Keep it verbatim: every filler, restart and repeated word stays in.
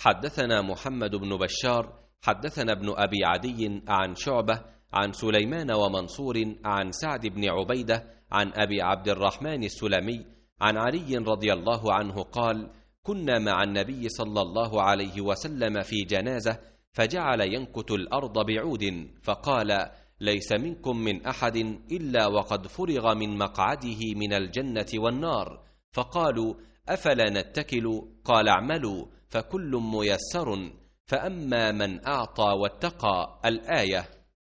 حدثنا محمد بن بشار حدثنا ابن أبي عدي عن شعبة عن سليمان ومنصور عن سعد بن عبيدة عن أبي عبد الرحمن السلمي عن علي رضي الله عنه قال: كنا مع النبي صلى الله عليه وسلم في جنازة، فجعل ينكت الأرض بعود، فقال: ليس منكم من أحد إلا وقد فرغ من مقعده من الجنة والنار. فقالوا: أفلا نتكل؟ قال: اعملوا فكل ميسر، فأما من أعطى واتقى. الآية.